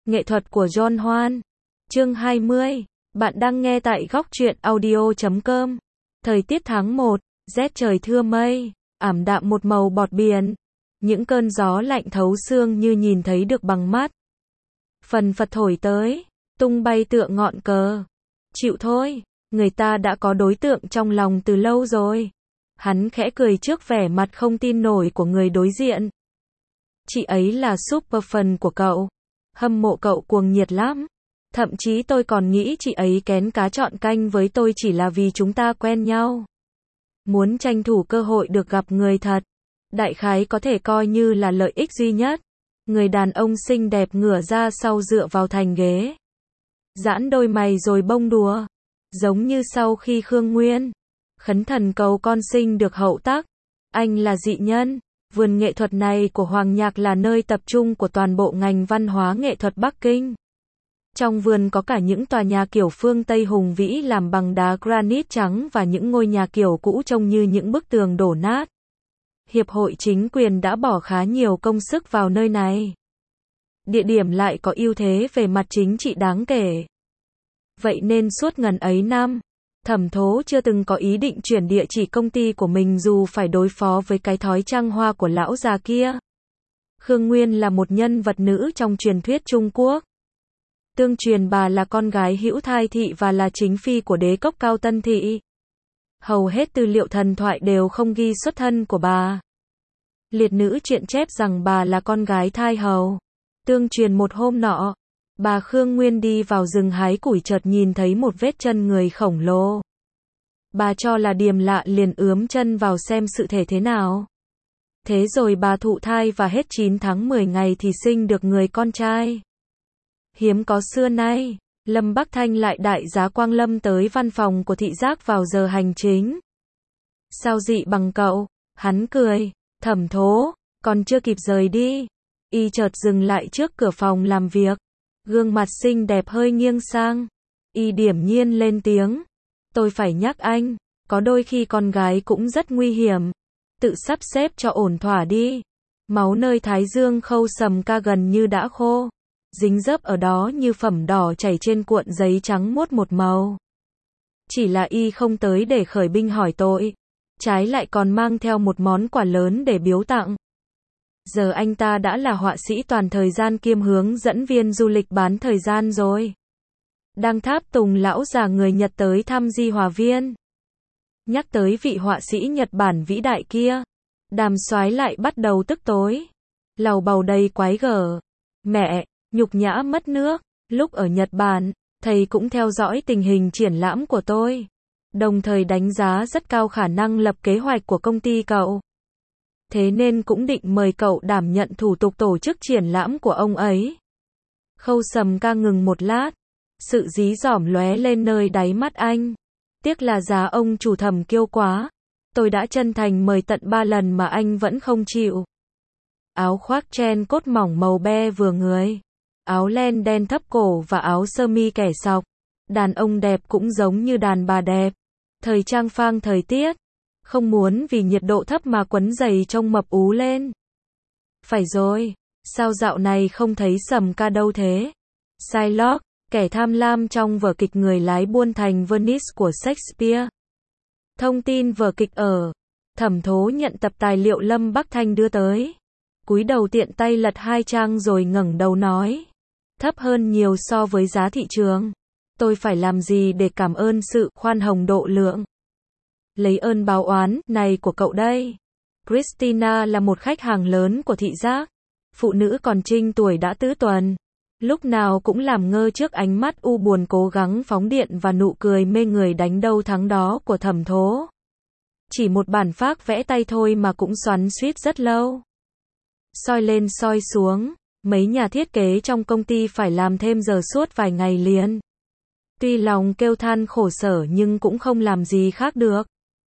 Nghệ thuật của John Hoan. Chương 20. Bạn đang nghe tại góc truyện audio.com. Thời tiết tháng 1, rét trời thưa mây, ảm đạm một màu bọt biển. Những cơn gió lạnh thấu xương như nhìn thấy được bằng mắt. Phần phật thổi tới, tung bay tựa ngọn cờ. Chịu thôi, người ta đã có đối tượng trong lòng từ lâu rồi. Hắn khẽ cười trước vẻ mặt không tin nổi của người đối diện. Chị ấy là super fan của cậu. Hâm mộ cậu cuồng nhiệt lắm. Thậm chí tôi còn nghĩ chị ấy kén cá chọn canh với tôi chỉ là vì chúng ta quen nhau. Muốn tranh thủ cơ hội được gặp người thật. Đại khái có thể coi như là lợi ích duy nhất. Người đàn ông xinh đẹp ngửa ra sau dựa vào thành ghế. Giãn đôi mày rồi bông đùa. Giống như sau khi Khương Nguyên khấn thần cầu con sinh được hậu tắc. Anh là dị nhân. Vườn nghệ thuật này của Hoàng Nhạc là nơi tập trung của toàn bộ ngành văn hóa nghệ thuật Bắc Kinh. Trong vườn có cả những tòa nhà kiểu phương Tây hùng vĩ làm bằng đá granite trắng và những ngôi nhà kiểu cũ trông như những bức tường đổ nát. Hiệp hội chính quyền đã bỏ khá nhiều công sức vào nơi này. Địa điểm lại có ưu thế về mặt chính trị đáng kể. Vậy nên suốt ngần ấy năm, Thẩm Thố chưa từng có ý định chuyển địa chỉ công ty của mình dù phải đối phó với cái thói trăng hoa của lão già kia. Khương Nguyên là một nhân vật nữ trong truyền thuyết Trung Quốc. Tương truyền bà là con gái Hữu Thai Thị và là chính phi của đế cốc Cao Tân Thị. Hầu hết tư liệu thần thoại đều không ghi xuất thân của bà. Liệt nữ truyện chép rằng bà là con gái Thai Hầu. Tương truyền một hôm nọ, bà Khương Nguyên đi vào rừng hái củi chợt nhìn thấy một vết chân người khổng lồ. Bà cho là điềm lạ liền ướm chân vào xem sự thể thế nào. Thế rồi bà thụ thai và hết 9 tháng 10 ngày thì sinh được người con trai. Hiếm có xưa nay, Lâm Bắc Thanh lại đại giá quang lâm tới văn phòng của thị giác vào giờ hành chính. Sao dị bằng cậu? Hắn cười, Thẩm Thố, còn chưa kịp rời đi. Y chợt dừng lại trước cửa phòng làm việc. Gương mặt xinh đẹp hơi nghiêng sang. Y điềm nhiên lên tiếng. Tôi phải nhắc anh, có đôi khi con gái cũng rất nguy hiểm. Tự sắp xếp cho ổn thỏa đi. Máu nơi thái dương khâu sầm ca gần như đã khô. Dính dấp ở đó như phẩm đỏ chảy trên cuộn giấy trắng muốt một màu. Chỉ là y không tới để khởi binh hỏi tội. Trái lại còn mang theo một món quà lớn để biếu tặng. Giờ anh ta đã là họa sĩ toàn thời gian kiêm hướng dẫn viên du lịch bán thời gian rồi. Đang tháp tùng lão già người Nhật tới thăm Di Hòa Viên. Nhắc tới vị họa sĩ Nhật Bản vĩ đại kia. Đàm Soái lại bắt đầu tức tối. Lầu bầu đầy quái gở. Mẹ, nhục nhã mất nước. Lúc ở Nhật Bản, thầy cũng theo dõi tình hình triển lãm của tôi. Đồng thời đánh giá rất cao khả năng lập kế hoạch của công ty cậu. Thế nên cũng định mời cậu đảm nhận thủ tục tổ chức triển lãm của ông ấy. Khâu sầm ca ngừng một lát. Sự dí dỏm lóe lên nơi đáy mắt anh. Tiếc là giá ông chủ Thẩm kiêu quá. Tôi đã chân thành mời tận 3 lần mà anh vẫn không chịu. Áo khoác chen cốt mỏng màu be vừa người. Áo len đen thấp cổ và áo sơ mi kẻ sọc. Đàn ông đẹp cũng giống như đàn bà đẹp. Thời trang phang thời tiết. Không muốn vì nhiệt độ thấp mà quấn giày trông mập ú lên. Phải rồi, sao dạo này không thấy Sầm ca đâu thế? Shylock, kẻ tham lam trong vở kịch Người lái buôn thành Venice của Shakespeare. Thông tin vở kịch ở. Thẩm Thố nhận tập tài liệu Lâm Bắc Thanh đưa tới. Cúi đầu tiện tay lật 2 trang rồi ngẩng đầu nói. Thấp hơn nhiều so với giá thị trường. Tôi phải làm gì để cảm ơn sự khoan hồng độ lượng? Lấy ơn báo oán này của cậu đây. Christina là một khách hàng lớn của thị giác. Phụ nữ còn trinh tuổi đã tứ tuần. Lúc nào cũng làm ngơ trước ánh mắt u buồn cố gắng phóng điện và nụ cười mê người đánh đâu thắng đó của Thẩm Thố. Chỉ một bản phác vẽ tay thôi mà cũng xoắn xuýt rất lâu. Soi lên soi xuống, mấy nhà thiết kế trong công ty phải làm thêm giờ suốt vài ngày liền. Tuy lòng kêu than khổ sở nhưng cũng không làm gì khác được.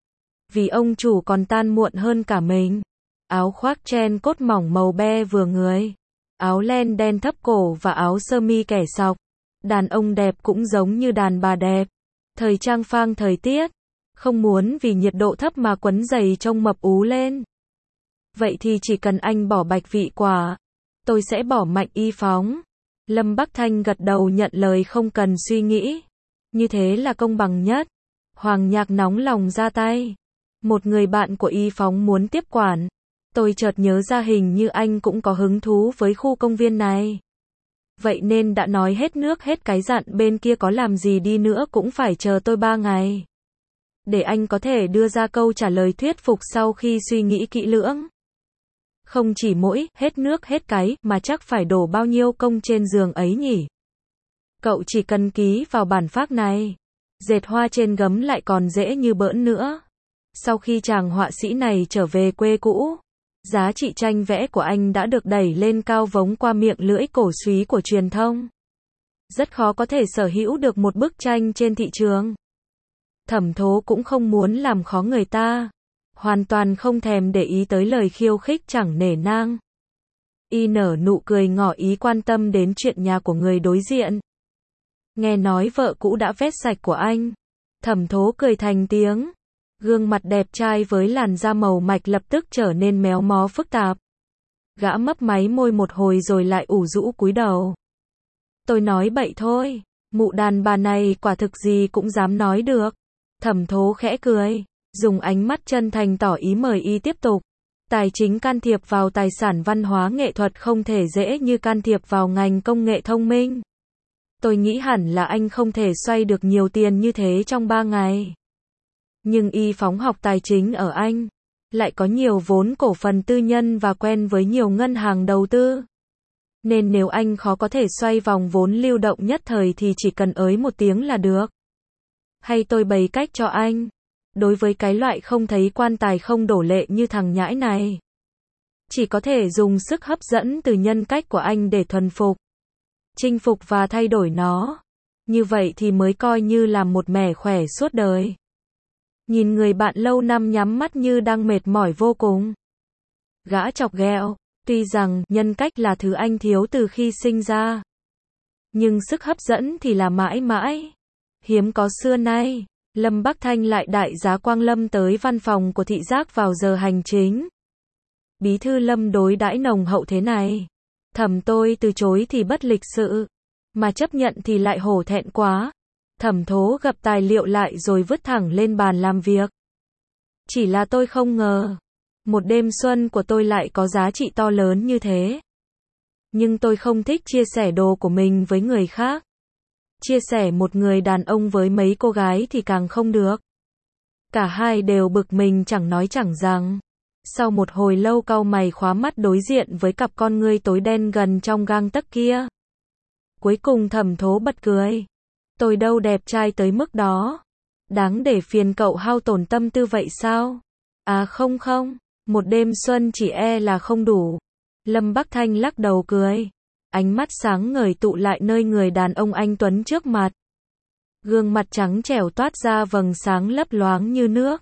Vì ông chủ còn tan muộn hơn cả mình. Áo khoác chen cốt mỏng màu be vừa người. Áo len đen thấp cổ và áo sơ mi kẻ sọc. Đàn ông đẹp cũng giống như đàn bà đẹp. Thời trang phang thời tiết. Không muốn vì nhiệt độ thấp mà quấn giày trông mập ú lên. Vậy thì chỉ cần anh bỏ bạch vị quả. Tôi sẽ bỏ mạnh y phóng. Lâm Bắc Thanh gật đầu nhận lời không cần suy nghĩ. Như thế là công bằng nhất. Hoàng Nhạc nóng lòng ra tay. Một người bạn của Y Phóng muốn tiếp quản. Tôi chợt nhớ ra hình như anh cũng có hứng thú với khu công viên này. Vậy nên đã nói hết nước hết cái dặn bên kia có làm gì đi nữa cũng phải chờ tôi 3 ngày. Để anh có thể đưa ra câu trả lời thuyết phục sau khi suy nghĩ kỹ lưỡng. Không chỉ mỗi hết nước hết cái mà chắc phải đổ bao nhiêu công trên giường ấy nhỉ. Cậu chỉ cần ký vào bản phác này. Dệt hoa trên gấm lại còn dễ như bỡn nữa. Sau khi chàng họa sĩ này trở về quê cũ, giá trị tranh vẽ của anh đã được đẩy lên cao vống qua miệng lưỡi cổ súy của truyền thông. Rất khó có thể sở hữu được một bức tranh trên thị trường. Thẩm Thố cũng không muốn làm khó người ta. Hoàn toàn không thèm để ý tới lời khiêu khích chẳng nể nang. Y nở nụ cười ngỏ ý quan tâm đến chuyện nhà của người đối diện. Nghe nói vợ cũ đã vét sạch của anh. Thẩm Thố cười thành tiếng. Gương mặt đẹp trai với làn da màu mạch lập tức trở nên méo mó phức tạp. Gã mấp máy môi một hồi rồi lại ủ rũ cúi đầu. Tôi nói bậy thôi. Mụ đàn bà này quả thực gì cũng dám nói được. Thẩm Thố khẽ cười. Dùng ánh mắt chân thành tỏ ý mời Y tiếp tục. Tài chính can thiệp vào tài sản văn hóa nghệ thuật không thể dễ như can thiệp vào ngành công nghệ thông minh. Tôi nghĩ hẳn là anh không thể xoay được nhiều tiền như thế trong 3 ngày. Nhưng Y Phóng học tài chính ở Anh, lại có nhiều vốn cổ phần tư nhân và quen với nhiều ngân hàng đầu tư. Nên nếu anh khó có thể xoay vòng vốn lưu động nhất thời thì chỉ cần ới một tiếng là được. Hay tôi bày cách cho anh. Đối với cái loại không thấy quan tài không đổ lệ như thằng nhãi này, chỉ có thể dùng sức hấp dẫn từ nhân cách của anh để thuần phục, chinh phục và thay đổi nó. Như vậy thì mới coi như là một mẻ khỏe suốt đời. Nhìn người bạn lâu năm nhắm mắt như đang mệt mỏi vô cùng. Gã chọc ghẹo, tuy rằng nhân cách là thứ anh thiếu từ khi sinh ra, nhưng sức hấp dẫn thì là mãi mãi, hiếm có xưa nay. Lâm Bắc Thanh lại đại giá Quang Lâm tới văn phòng của thị giác vào giờ hành chính. Bí thư Lâm đối đãi nồng hậu thế này. Thẩm tôi từ chối thì bất lịch sự, mà chấp nhận thì lại hổ thẹn quá. Thẩm Thố gập tài liệu lại rồi vứt thẳng lên bàn làm việc. Chỉ là tôi không ngờ, một đêm xuân của tôi lại có giá trị to lớn như thế. Nhưng tôi không thích chia sẻ đồ của mình với người khác. Chia sẻ một người đàn ông với mấy cô gái thì càng không được. Cả hai đều bực mình chẳng nói chẳng rằng. Sau một hồi lâu cau mày khóa mắt đối diện với cặp con ngươi tối đen gần trong gang tấc kia. Cuối cùng Thẩm Thố bật cười. Tôi đâu đẹp trai tới mức đó. Đáng để phiền cậu hao tổn tâm tư vậy sao? À không, một đêm xuân chỉ e là không đủ. Lâm Bắc Thanh lắc đầu cười. Ánh mắt sáng ngời tụ lại nơi người đàn ông anh tuấn trước mặt. Gương mặt trắng trẻo toát ra vầng sáng lấp loáng như nước,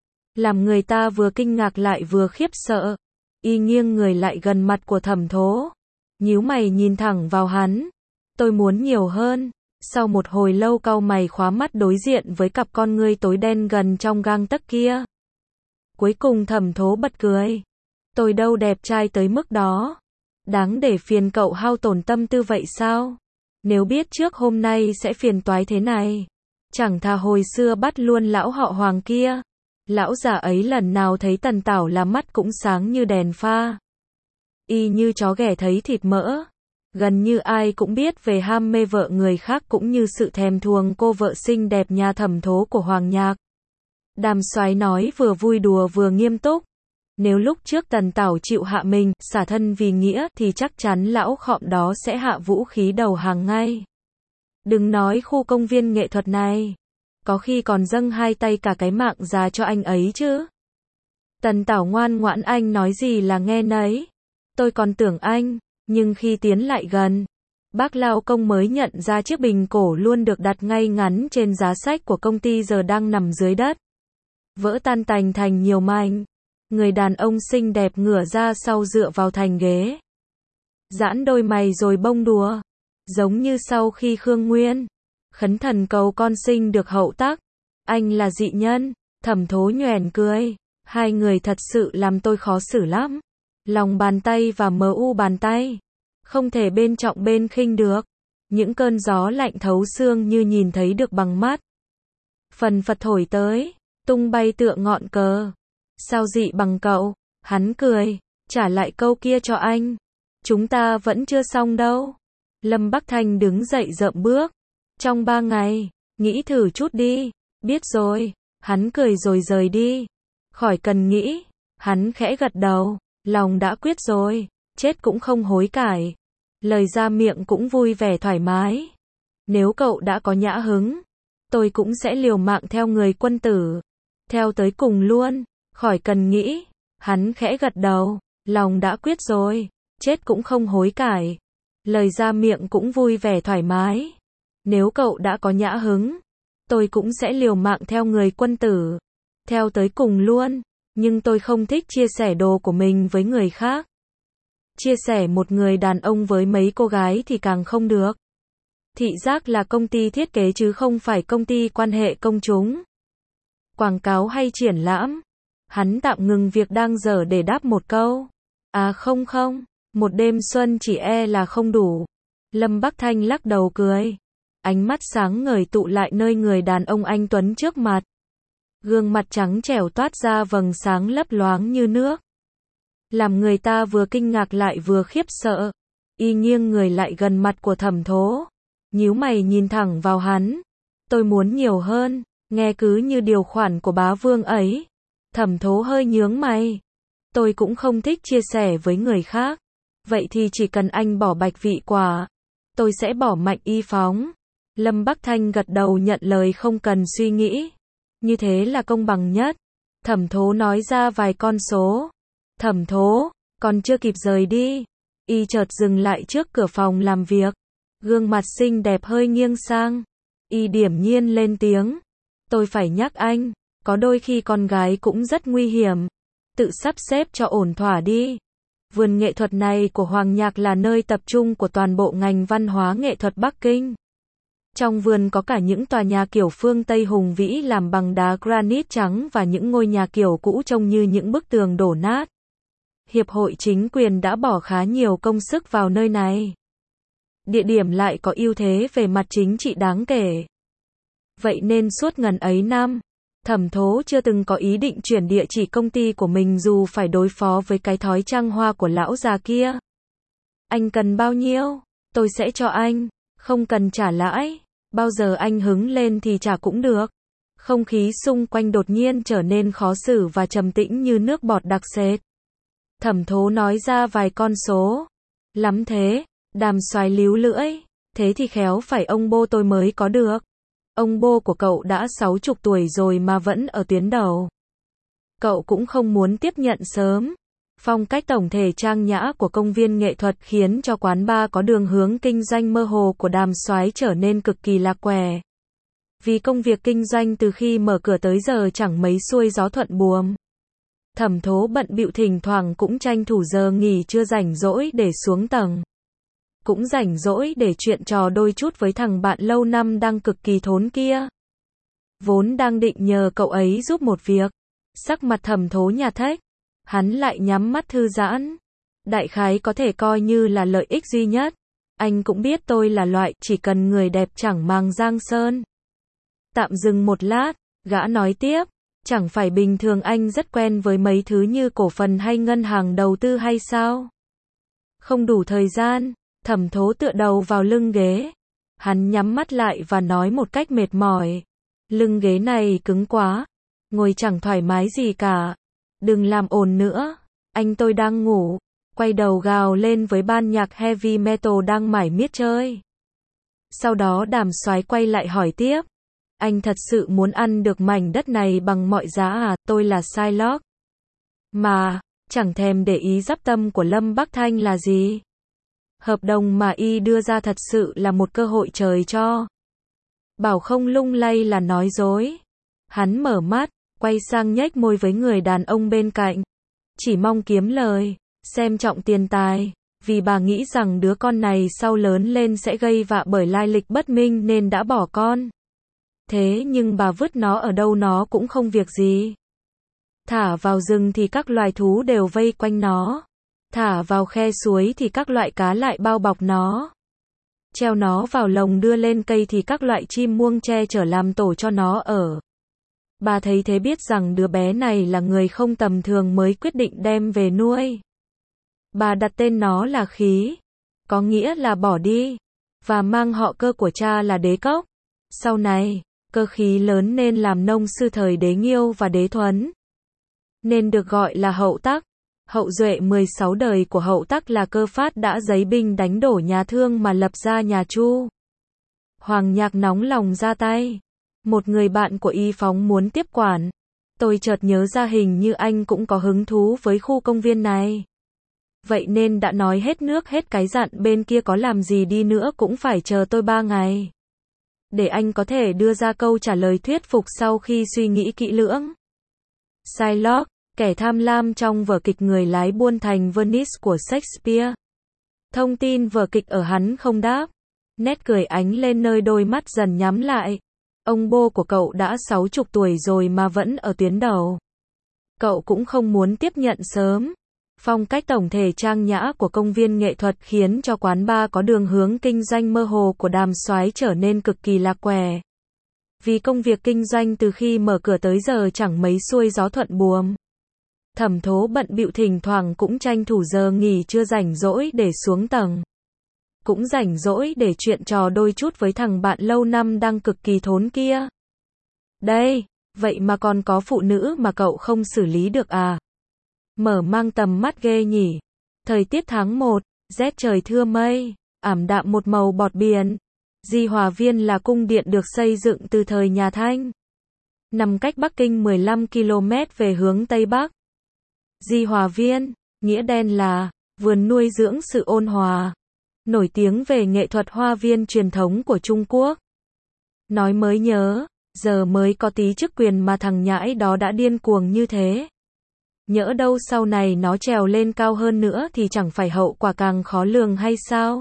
làm người ta vừa kinh ngạc lại vừa khiếp sợ. Y nghiêng người lại gần mặt của Thẩm Thố, nhíu mày nhìn thẳng vào hắn. Tôi muốn nhiều hơn. Sau một hồi lâu cau mày khóa mắt đối diện với cặp con ngươi tối đen gần trong gang tấc kia. Cuối cùng Thẩm Thố bật cười. Tôi đâu đẹp trai tới mức đó. Đáng để phiền cậu hao tổn tâm tư vậy sao? Nếu biết trước hôm nay sẽ phiền toái thế này, chẳng thà hồi xưa bắt luôn lão họ Hoàng kia. Lão già ấy lần nào thấy Tần Tảo là mắt cũng sáng như đèn pha. Y như chó ghẻ thấy thịt mỡ. Gần như ai cũng biết về ham mê vợ người khác cũng như sự thèm thuồng cô vợ xinh đẹp nhà Thẩm Thố của Hoàng Nhạc. Đàm Soái nói vừa vui đùa vừa nghiêm túc. Nếu lúc trước Tần Tảo chịu hạ mình, xả thân vì nghĩa, thì chắc chắn lão khọm đó sẽ hạ vũ khí đầu hàng ngay. Đừng nói khu công viên nghệ thuật này, có khi còn dâng hai tay cả cái mạng già cho anh ấy chứ. Tần Tảo ngoan ngoãn, anh nói gì là nghe nấy. Tôi còn tưởng anh, nhưng khi tiến lại gần, bác lao công mới nhận ra chiếc bình cổ luôn được đặt ngay ngắn trên giá sách của công ty giờ đang nằm dưới đất, vỡ tan tành thành nhiều mảnh. Người đàn ông xinh đẹp ngửa ra sau dựa vào thành ghế, giãn đôi mày rồi bông đùa, giống như sau khi Khương Nguyên khấn thần cầu con sinh được hậu tắc. Anh là dị nhân. Thẩm Thố nhoẻn cười. Hai người thật sự làm tôi khó xử lắm. Lòng bàn tay và mờ u bàn tay, Không thể bên trọng bên khinh được. Những cơn gió lạnh thấu xương như nhìn thấy được bằng mắt. Phần phật thổi tới, tung bay tựa ngọn cờ. Sao dị bằng cậu? Hắn cười, trả lại câu kia cho anh. Chúng ta vẫn chưa xong đâu. Lâm Bắc Thanh đứng dậy rậm bước. Trong 3 ngày, nghĩ thử chút đi. Biết rồi. Hắn cười rồi rời đi. Khỏi cần nghĩ. Hắn khẽ gật đầu. Lòng đã quyết rồi. Chết cũng không hối cải. Lời ra miệng cũng vui vẻ thoải mái. Nếu cậu đã có nhã hứng, tôi cũng sẽ liều mạng theo người quân tử. Theo tới cùng luôn. Khỏi cần nghĩ. Hắn khẽ gật đầu. Lòng đã quyết rồi. Chết cũng không hối cải. Lời ra miệng cũng vui vẻ thoải mái. Nếu cậu đã có nhã hứng, tôi cũng sẽ liều mạng theo người quân tử. Theo tới cùng luôn. Nhưng tôi không thích chia sẻ đồ của mình với người khác. Chia sẻ một người đàn ông với mấy cô gái thì càng không được. Thị giác là công ty thiết kế chứ không phải công ty quan hệ công chúng. Quảng cáo hay triển lãm. Hắn tạm ngừng việc đang dở để đáp một câu. À không không, một đêm xuân chỉ e là không đủ. Lâm Bắc Thanh lắc đầu cười. Ánh mắt sáng ngời tụ lại nơi người đàn ông anh tuấn trước mặt. Gương mặt trắng trẻo toát ra vầng sáng lấp loáng như nước. Làm người ta vừa kinh ngạc lại vừa khiếp sợ. Y nghiêng người lại gần mặt của Thẩm Thố. Nhíu mày nhìn thẳng vào hắn. Tôi muốn nhiều hơn, nghe cứ như điều khoản của bá vương ấy. Thẩm Thố hơi nhướng mày. Tôi cũng không thích chia sẻ với người khác. Vậy thì chỉ cần anh bỏ Bạch Vị Quả, tôi sẽ bỏ Mạnh Y Phóng. Lâm Bắc Thanh gật đầu nhận lời không cần suy nghĩ. Như thế là công bằng nhất. Thẩm Thố nói ra vài con số. Thẩm Thố, còn chưa kịp rời đi. Y chợt dừng lại trước cửa phòng làm việc. Gương mặt xinh đẹp hơi nghiêng sang. Y điểm nhiên lên tiếng. Tôi phải nhắc anh, có đôi khi con gái cũng rất nguy hiểm. Tự sắp xếp cho ổn thỏa đi. Vườn nghệ thuật này của Hoàng Nhạc là nơi tập trung của toàn bộ ngành văn hóa nghệ thuật Bắc Kinh. Trong vườn có cả những tòa nhà kiểu phương Tây hùng vĩ làm bằng đá granite trắng và những ngôi nhà kiểu cũ trông như những bức tường đổ nát. Hiệp hội chính quyền đã bỏ khá nhiều công sức vào nơi này. Địa điểm lại có ưu thế về mặt chính trị đáng kể. Vậy nên suốt ngần ấy năm, Thẩm Thố chưa từng có ý định chuyển địa chỉ công ty của mình dù phải đối phó với cái thói trăng hoa của lão già kia. Anh cần bao nhiêu? Tôi sẽ cho anh. Không cần trả lãi. Bao giờ anh hứng lên thì trả cũng được. Không khí xung quanh đột nhiên trở nên khó xử và trầm tĩnh như nước bọt đặc sệt. Thẩm Thố nói ra vài con số. Lắm thế. Đàm Soái líu lưỡi. Thế thì khéo phải ông bô tôi mới có được. Ông bô của cậu đã 60 tuổi rồi mà vẫn ở tuyến đầu. Cậu cũng không muốn tiếp nhận sớm. Phong cách tổng thể trang nhã của công viên nghệ thuật khiến cho quán bar có đường hướng kinh doanh mơ hồ của Đàm Soái trở nên cực kỳ lạc quẻ. Vì công việc kinh doanh từ khi mở cửa tới giờ chẳng mấy xuôi gió thuận buồm. Thẩm Thố bận bịu thỉnh thoảng cũng tranh thủ giờ nghỉ trưa rảnh rỗi để xuống tầng. Cũng rảnh rỗi để chuyện trò đôi chút với thằng bạn lâu năm đang cực kỳ thốn kia. Vốn đang định nhờ cậu ấy giúp một việc. Sắc mặt Thẩm Thố nhạt thách. Hắn lại nhắm mắt thư giãn. Đại khái có thể coi như là lợi ích duy nhất. Anh cũng biết tôi là loại chỉ cần người đẹp chẳng màng giang sơn. Tạm dừng một lát, gã nói tiếp. Chẳng phải bình thường anh rất quen với mấy thứ như cổ phần hay ngân hàng đầu tư hay sao? Không đủ thời gian. Thẩm Thố tựa đầu vào lưng ghế. Hắn nhắm mắt lại và nói một cách mệt mỏi. Lưng ghế này cứng quá. Ngồi chẳng thoải mái gì cả. Đừng làm ồn nữa. Anh tôi đang ngủ. Quay đầu gào lên với ban nhạc heavy metal đang mải miết chơi. Sau đó Đàm Soái quay lại hỏi tiếp. Anh thật sự muốn ăn được mảnh đất này bằng mọi giá à? Tôi là Shylock. Mà, chẳng thèm để ý giáp tâm của Lâm Bắc Thanh là gì. Hợp đồng mà y đưa ra thật sự là một cơ hội trời cho. Bảo không lung lay là nói dối. Hắn mở mắt, quay sang nhếch môi với người đàn ông bên cạnh. Chỉ mong kiếm lời, xem trọng tiền tài. Vì bà nghĩ rằng đứa con này sau lớn lên sẽ gây vạ bởi lai lịch bất minh nên đã bỏ con. Thế nhưng bà vứt nó ở đâu nó cũng không việc gì. Thả vào rừng thì các loài thú đều vây quanh nó. Thả vào khe suối thì các loại cá lại bao bọc nó. Treo nó vào lồng đưa lên cây thì các loại chim muông che chở làm tổ cho nó ở. Bà thấy thế biết rằng đứa bé này là người không tầm thường mới quyết định đem về nuôi. Bà đặt tên nó là Khí, có nghĩa là bỏ đi, và mang họ Cơ của cha là Đế Cốc. Sau này, Cơ Khí lớn nên làm nông sư thời Đế Nghiêu và Đế Thuấn, nên được gọi là Hậu Tắc. Hậu duệ 16 đời của Hậu Tắc là Cơ Phát đã giấy binh đánh đổ nhà Thương mà lập ra nhà Chu. Hoàng Nhạc nóng lòng ra tay. Một người bạn của Y phóng muốn tiếp quản. Tôi chợt nhớ ra hình như anh cũng có hứng thú với khu công viên này. Vậy nên đã nói hết nước hết cái dặn bên kia có làm gì đi nữa cũng phải chờ tôi 3 ngày. Để anh có thể đưa ra câu trả lời thuyết phục sau khi suy nghĩ kỹ lưỡng. Shylock, kẻ tham lam trong vở kịch Người lái buôn thành Venice của Shakespeare. Thông tin vở kịch ở hắn không đáp. Nét cười ánh lên nơi đôi mắt dần nhắm lại. Ông bô của cậu đã 60 tuổi rồi mà vẫn ở tuyến đầu. Cậu cũng không muốn tiếp nhận sớm. Phong cách tổng thể trang nhã của công viên nghệ thuật khiến cho quán bar có đường hướng kinh doanh mơ hồ của Đàm Soái trở nên cực kỳ lạc quẻ. Vì công việc kinh doanh từ khi mở cửa tới giờ chẳng mấy xuôi gió thuận buồm. Thẩm Thố bận bịu thỉnh thoảng cũng tranh thủ giờ nghỉ trưa rảnh rỗi để xuống tầng. Cũng rảnh rỗi để chuyện trò đôi chút với thằng bạn lâu năm đang cực kỳ thốn kia. Đây, vậy mà còn có phụ nữ mà cậu không xử lý được à? Mở mang tầm mắt ghê nhỉ. Thời tiết tháng 1, rét trời thưa mây, ảm đạm một màu bọt biển. Di Hòa Viên là cung điện được xây dựng từ thời nhà Thanh. Nằm cách Bắc Kinh 15 km về hướng Tây Bắc. Di Hòa Viên, nghĩa đen là vườn nuôi dưỡng sự ôn hòa. Nổi tiếng về nghệ thuật hoa viên truyền thống của Trung Quốc. Nói mới nhớ, giờ mới có tí chức quyền mà thằng nhãi đó đã điên cuồng như thế. Nhỡ đâu sau này nó trèo lên cao hơn nữa thì chẳng phải hậu quả càng khó lường hay sao?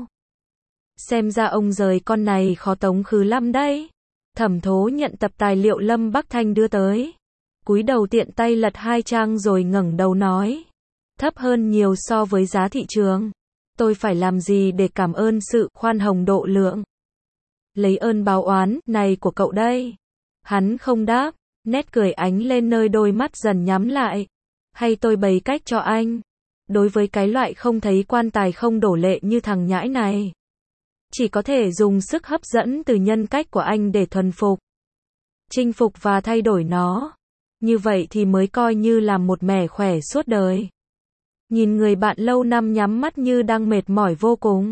Xem ra ông rời con này khó tống khứ lắm đấy. Thẩm Thố nhận tập tài liệu Lâm Bắc Thanh đưa tới. Cúi đầu tiện tay lật 2 trang rồi ngẩng đầu nói. Thấp hơn nhiều so với giá thị trường. Tôi phải làm gì để cảm ơn sự khoan hồng độ lượng? Lấy ơn báo oán này của cậu đây. Hắn không đáp, nét cười ánh lên nơi đôi mắt dần nhắm lại. Hay tôi bày cách cho anh? Đối với cái loại không thấy quan tài không đổ lệ như thằng nhãi này, chỉ có thể dùng sức hấp dẫn từ nhân cách của anh để thuần phục, chinh phục và thay đổi nó. Như vậy thì mới coi như là một mẻ khỏe suốt đời. Nhìn người bạn lâu năm nhắm mắt như đang mệt mỏi vô cùng.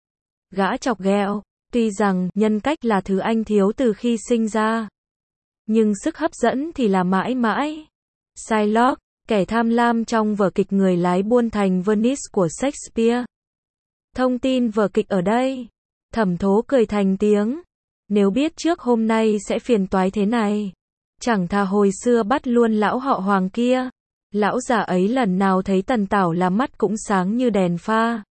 Gã chọc ghẹo, tuy rằng nhân cách là thứ anh thiếu từ khi sinh ra, nhưng sức hấp dẫn thì là mãi mãi. Shylock, kẻ tham lam trong vở kịch Người lái buôn thành Venice của Shakespeare. Thông tin vở kịch ở đây. Thẩm Thố cười thành tiếng. Nếu biết trước hôm nay sẽ phiền toái thế này, chẳng thà hồi xưa bắt luôn lão họ Hoàng kia. Lão già ấy lần nào thấy Tần Tảo là mắt cũng sáng như đèn pha.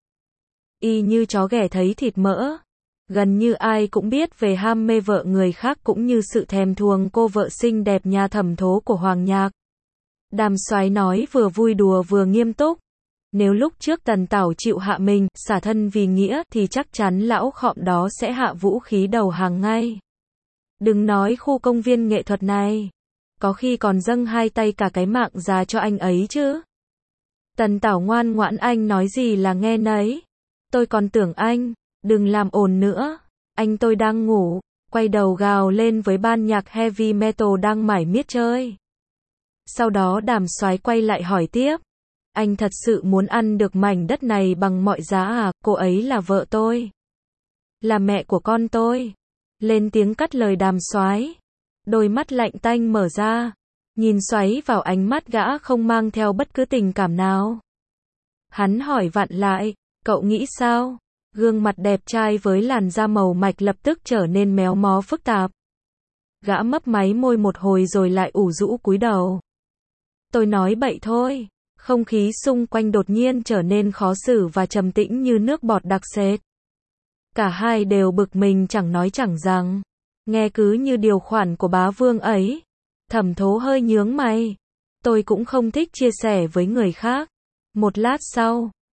Y như chó ghẻ thấy thịt mỡ. Gần như ai cũng biết về ham mê vợ người khác cũng như sự thèm thuồng cô vợ xinh đẹp nhà Thẩm Thố của Hoàng Nhạc. Đàm Soái nói vừa vui đùa vừa nghiêm túc. Nếu lúc trước Tần Tảo chịu hạ mình, xả thân vì nghĩa thì chắc chắn lão khọm đó sẽ hạ vũ khí đầu hàng ngay. Đừng nói khu công viên nghệ thuật này, có khi còn dâng 2 tay cả cái mạng già cho anh ấy chứ. Tần Tảo ngoan ngoãn, anh nói gì là nghe nấy. Tôi còn tưởng anh, đừng làm ồn nữa. Anh tôi đang ngủ, quay đầu gào lên với ban nhạc heavy metal đang mải miết chơi. Sau đó Đàm Soái quay lại hỏi tiếp. Anh thật sự muốn ăn được mảnh đất này bằng mọi giá à? Cô ấy là vợ tôi, là mẹ của con tôi. Lên tiếng cắt lời Đàm Soái. Đôi mắt lạnh tanh mở ra, nhìn xoáy vào ánh mắt gã không mang theo bất cứ tình cảm nào. Hắn hỏi vặn lại, cậu nghĩ sao? Gương mặt đẹp trai với làn da màu mạch lập tức trở nên méo mó phức tạp. Gã mấp máy môi một hồi rồi lại ủ rũ cúi đầu. Tôi nói bậy thôi. Không khí xung quanh đột nhiên trở nên khó xử và trầm tĩnh như nước bọt đặc sệt. Cả hai đều bực mình chẳng nói chẳng rằng. Nghe cứ như điều khoản của bá vương ấy. Thẩm Thố hơi nhướng mày. Tôi cũng không thích chia sẻ với người khác. Một lát sau,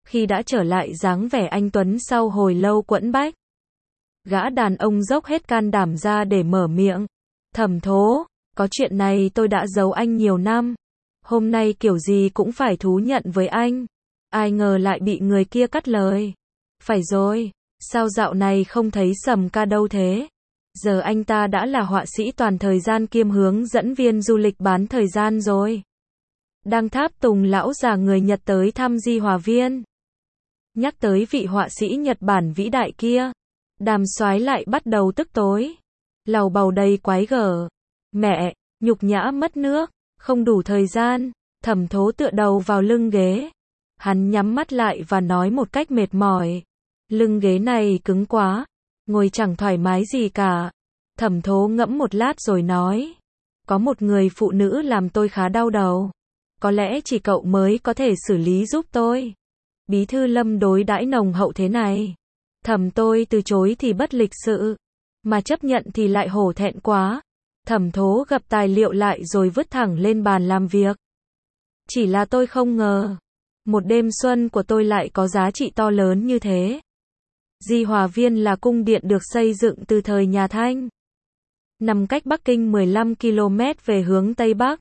khi đã trở lại dáng vẻ anh tuấn sau hồi lâu quẫn bách. Gã đàn ông dốc hết can đảm ra để mở miệng. Thẩm Thố, có chuyện này tôi đã giấu anh nhiều năm. Hôm nay kiểu gì cũng phải thú nhận với anh. Ai ngờ lại bị người kia cắt lời. Phải rồi, sao dạo này không thấy Sầm Ca đâu thế? Giờ anh ta đã là họa sĩ toàn thời gian kiêm hướng dẫn viên du lịch bán thời gian rồi. Đang tháp tùng lão già người Nhật tới thăm Di Hòa Viên. Nhắc tới vị họa sĩ Nhật Bản vĩ đại kia, Đàm Soái lại bắt đầu tức tối. Lầu bầu đầy quái gở. Mẹ, nhục nhã mất nước, không đủ thời gian. Thẩm Thố tựa đầu vào lưng ghế. Hắn nhắm mắt lại và nói một cách mệt mỏi. Lưng ghế này cứng quá, ngồi chẳng thoải mái gì cả. Thẩm Thố ngẫm một lát rồi nói. Có một người phụ nữ làm tôi khá đau đầu. Có lẽ chỉ cậu mới có thể xử lý giúp tôi. Bí thư Lâm đối đãi nồng hậu thế này. Tôi từ chối thì bất lịch sự, mà chấp nhận thì lại hổ thẹn quá. Thẩm Thố gập tài liệu lại rồi vứt thẳng lên bàn làm việc. Chỉ là tôi không ngờ, một đêm xuân của tôi lại có giá trị to lớn như thế. Di Hòa Viên là cung điện được xây dựng từ thời nhà Thanh, nằm cách Bắc Kinh 15 km về hướng Tây Bắc.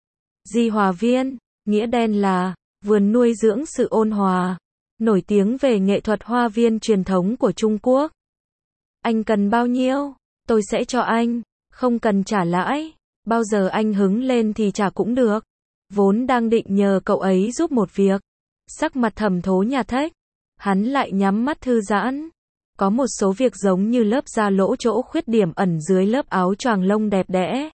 Di Hòa Viên, nghĩa đen là vườn nuôi dưỡng sự ôn hòa, nổi tiếng về nghệ thuật hoa viên truyền thống của Trung Quốc. Anh cần bao nhiêu, tôi sẽ cho anh, không cần trả lãi, bao giờ anh hứng lên thì trả cũng được. Vốn đang định nhờ cậu ấy giúp một việc. Sắc mặt Thẩm Thố nhạt thách, hắn lại nhắm mắt thư giãn. Có một số việc giống như lớp da lỗ chỗ khuyết điểm ẩn dưới lớp áo choàng lông đẹp đẽ.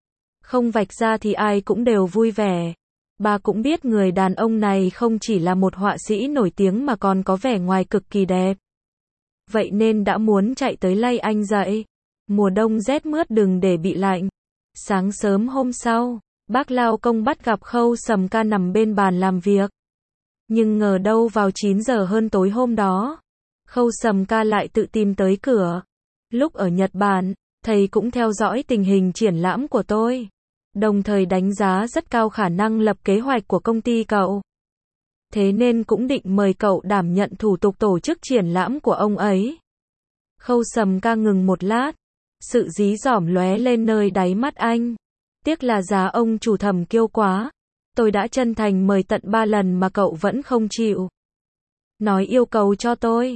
Không vạch ra thì ai cũng đều vui vẻ. Bà cũng biết người đàn ông này không chỉ là một họa sĩ nổi tiếng mà còn có vẻ ngoài cực kỳ đẹp. Vậy nên đã muốn chạy tới lay anh dậy. Mùa đông rét mướt đừng để bị lạnh. Sáng sớm hôm sau, bác Lao Công bắt gặp Khâu Sầm Ca nằm bên bàn làm việc. Nhưng ngờ đâu vào 9 giờ hơn tối hôm đó, Khâu Sầm Ca lại tự tìm tới cửa. Lúc ở Nhật Bản, thầy cũng theo dõi tình hình triển lãm của tôi, đồng thời đánh giá rất cao khả năng lập kế hoạch của công ty cậu. Thế nên cũng định mời cậu đảm nhận thủ tục tổ chức triển lãm của ông ấy. Khâu Sầm Ca ngừng một lát, sự dí dỏm lóe lên nơi đáy mắt anh. Tiếc là giá ông chủ Thẩm kiêu quá. Tôi đã chân thành mời tận 3 lần mà cậu vẫn không chịu. Nói yêu cầu cho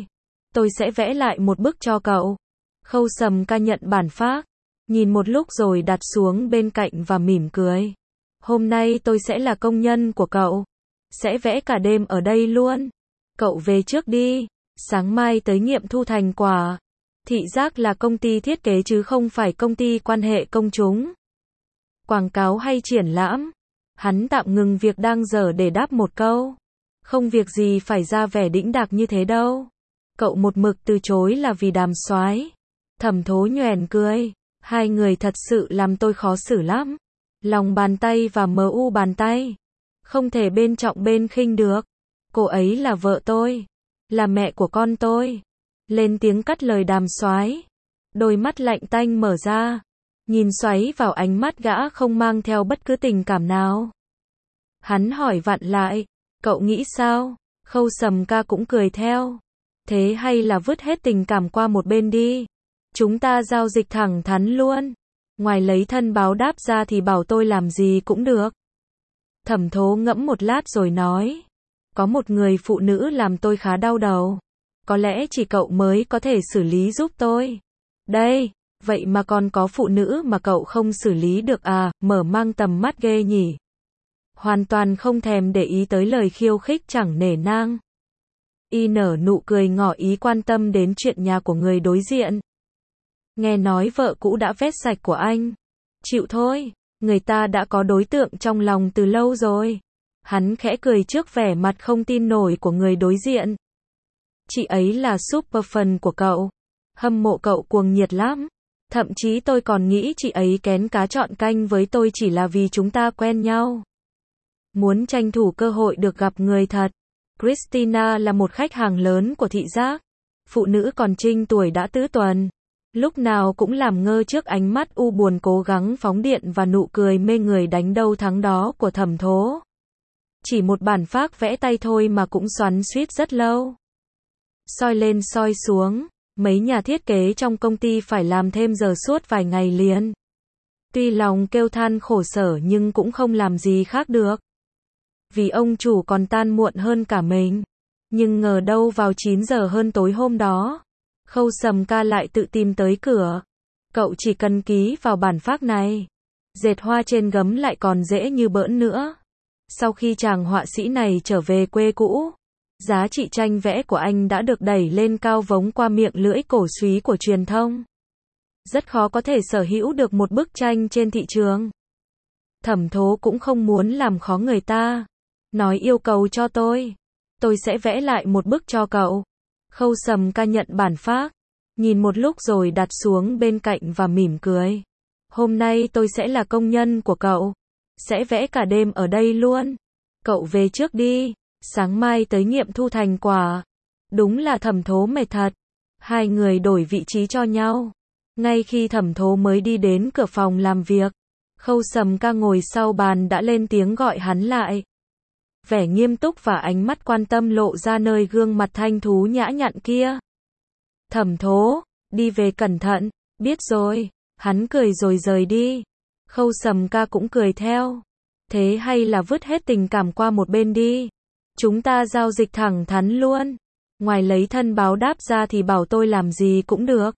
tôi sẽ vẽ lại một bức cho cậu. Khâu Sầm Ca nhận bản phác, nhìn một lúc rồi đặt xuống bên cạnh và mỉm cười. Hôm nay tôi sẽ là công nhân của cậu, sẽ vẽ cả đêm ở đây luôn. Cậu về trước đi, sáng mai tới nghiệm thu thành quả. Thị Giác là công ty thiết kế chứ không phải công ty quan hệ công chúng, quảng cáo hay triển lãm. Hắn tạm ngừng việc đang dở để đáp một câu. Không việc gì phải ra vẻ đĩnh đạc như thế đâu. Cậu một mực từ chối là vì Đàm Soái. Thẩm Thố nhoẻn cười. Hai người thật sự làm tôi khó xử lắm. Lòng bàn tay và mu bàn tay. Không thể bên trọng bên khinh được. Cô ấy là vợ tôi, là mẹ của con tôi. Lên tiếng cắt lời Đàm Soái. Đôi mắt lạnh tanh mở ra, nhìn xoáy vào ánh mắt gã không mang theo bất cứ tình cảm nào. Hắn hỏi vặn lại, cậu nghĩ sao? Khâu Sầm Ca cũng cười theo. Thế hay là vứt hết tình cảm qua một bên đi. Chúng ta giao dịch thẳng thắn luôn. Ngoài lấy thân báo đáp ra thì bảo tôi làm gì cũng được. Thẩm Thố ngẫm một lát rồi nói. Có một người phụ nữ làm tôi khá đau đầu. Có lẽ chỉ cậu mới có thể xử lý giúp tôi. Đây, vậy mà còn có phụ nữ mà cậu không xử lý được à, mở mang tầm mắt ghê nhỉ. Hoàn toàn không thèm để ý tới lời khiêu khích chẳng nể nang. Y nở nụ cười ngỏ ý quan tâm đến chuyện nhà của người đối diện. Nghe nói vợ cũ đã vét sạch của anh. Chịu thôi, người ta đã có đối tượng trong lòng từ lâu rồi. Hắn khẽ cười trước vẻ mặt không tin nổi của người đối diện. Chị ấy là super fan của cậu. Hâm mộ cậu cuồng nhiệt lắm. Thậm chí tôi còn nghĩ chị ấy kén cá chọn canh với tôi chỉ là vì chúng ta quen nhau. Muốn tranh thủ cơ hội được gặp người thật. Christina là một khách hàng lớn của Thị Giác. Phụ nữ còn trinh tuổi đã tứ tuần. Lúc nào cũng làm ngơ trước ánh mắt u buồn cố gắng phóng điện và nụ cười mê người đánh đâu thắng đó của Thẩm Thố. Chỉ một bản phác vẽ tay thôi mà cũng xoắn xuýt rất lâu. Soi lên soi xuống, mấy nhà thiết kế trong công ty phải làm thêm giờ suốt vài ngày liền. Tuy lòng kêu than khổ sở nhưng cũng không làm gì khác được. Vì ông chủ còn tan muộn hơn cả mình. Nhưng ngờ đâu vào 9 giờ hơn tối hôm đó, Khâu Sầm Ca lại tự tìm tới cửa. Cậu chỉ cần ký vào bản phác này. Dệt hoa trên gấm lại còn dễ như bỡn nữa. Sau khi chàng họa sĩ này trở về quê cũ, giá trị tranh vẽ của anh đã được đẩy lên cao vống qua miệng lưỡi cổ súy của truyền thông. Rất khó có thể sở hữu được một bức tranh trên thị trường. Thẩm Thố cũng không muốn làm khó người ta. Nói yêu cầu cho tôi sẽ vẽ lại một bức cho cậu. Khâu Sầm Ca nhận bản phác, nhìn một lúc rồi đặt xuống bên cạnh và mỉm cười. Hôm nay tôi sẽ là công nhân của cậu. Sẽ vẽ cả đêm ở đây luôn. Cậu về trước đi, sáng mai tới nghiệm thu thành quả. Đúng là Thẩm Thố mệt thật. Hai người đổi vị trí cho nhau. Ngay khi Thẩm Thố mới đi đến cửa phòng làm việc, Khâu Sầm Ca ngồi sau bàn đã lên tiếng gọi hắn lại. Vẻ nghiêm túc và ánh mắt quan tâm lộ ra nơi gương mặt thanh thú nhã nhặn kia. Thẩm Thố, đi về cẩn thận, biết rồi. Hắn cười rồi rời đi. Khâu Sầm Ca cũng cười theo. Thế hay là vứt hết tình cảm qua một bên đi. Chúng ta giao dịch thẳng thắn luôn. Ngoài lấy thân báo đáp ra thì bảo tôi làm gì cũng được.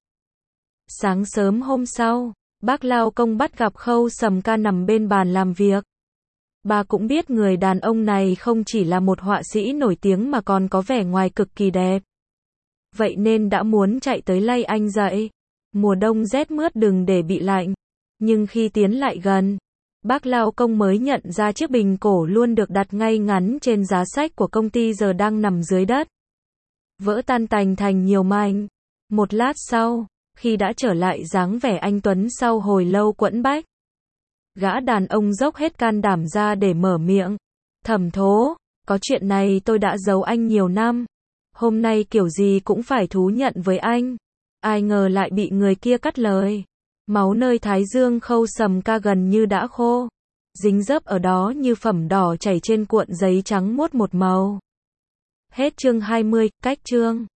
Sáng sớm hôm sau, bác Lao Công bắt gặp Khâu Sầm Ca nằm bên bàn làm việc. Bà cũng biết người đàn ông này không chỉ là một họa sĩ nổi tiếng mà còn có vẻ ngoài cực kỳ đẹp. Vậy nên đã muốn chạy tới lay anh dậy. Mùa đông rét mướt đừng để bị lạnh. Nhưng khi tiến lại gần, bác Lao Công mới nhận ra chiếc bình cổ luôn được đặt ngay ngắn trên giá sách của công ty giờ đang nằm dưới đất. Vỡ tan tành thành nhiều mảnh. Một lát sau, khi đã trở lại dáng vẻ anh tuấn sau hồi lâu quẫn bách, gã đàn ông dốc hết can đảm ra để mở miệng. Thẩm Thố, có chuyện này tôi đã giấu anh nhiều năm. Hôm nay kiểu gì cũng phải thú nhận với anh. Ai ngờ lại bị người kia cắt lời. Máu nơi thái dương Khâu Sầm Ca gần như đã khô. Dính dấp ở đó như phẩm đỏ chảy trên cuộn giấy trắng muốt một màu. Hết chương 20, cách chương.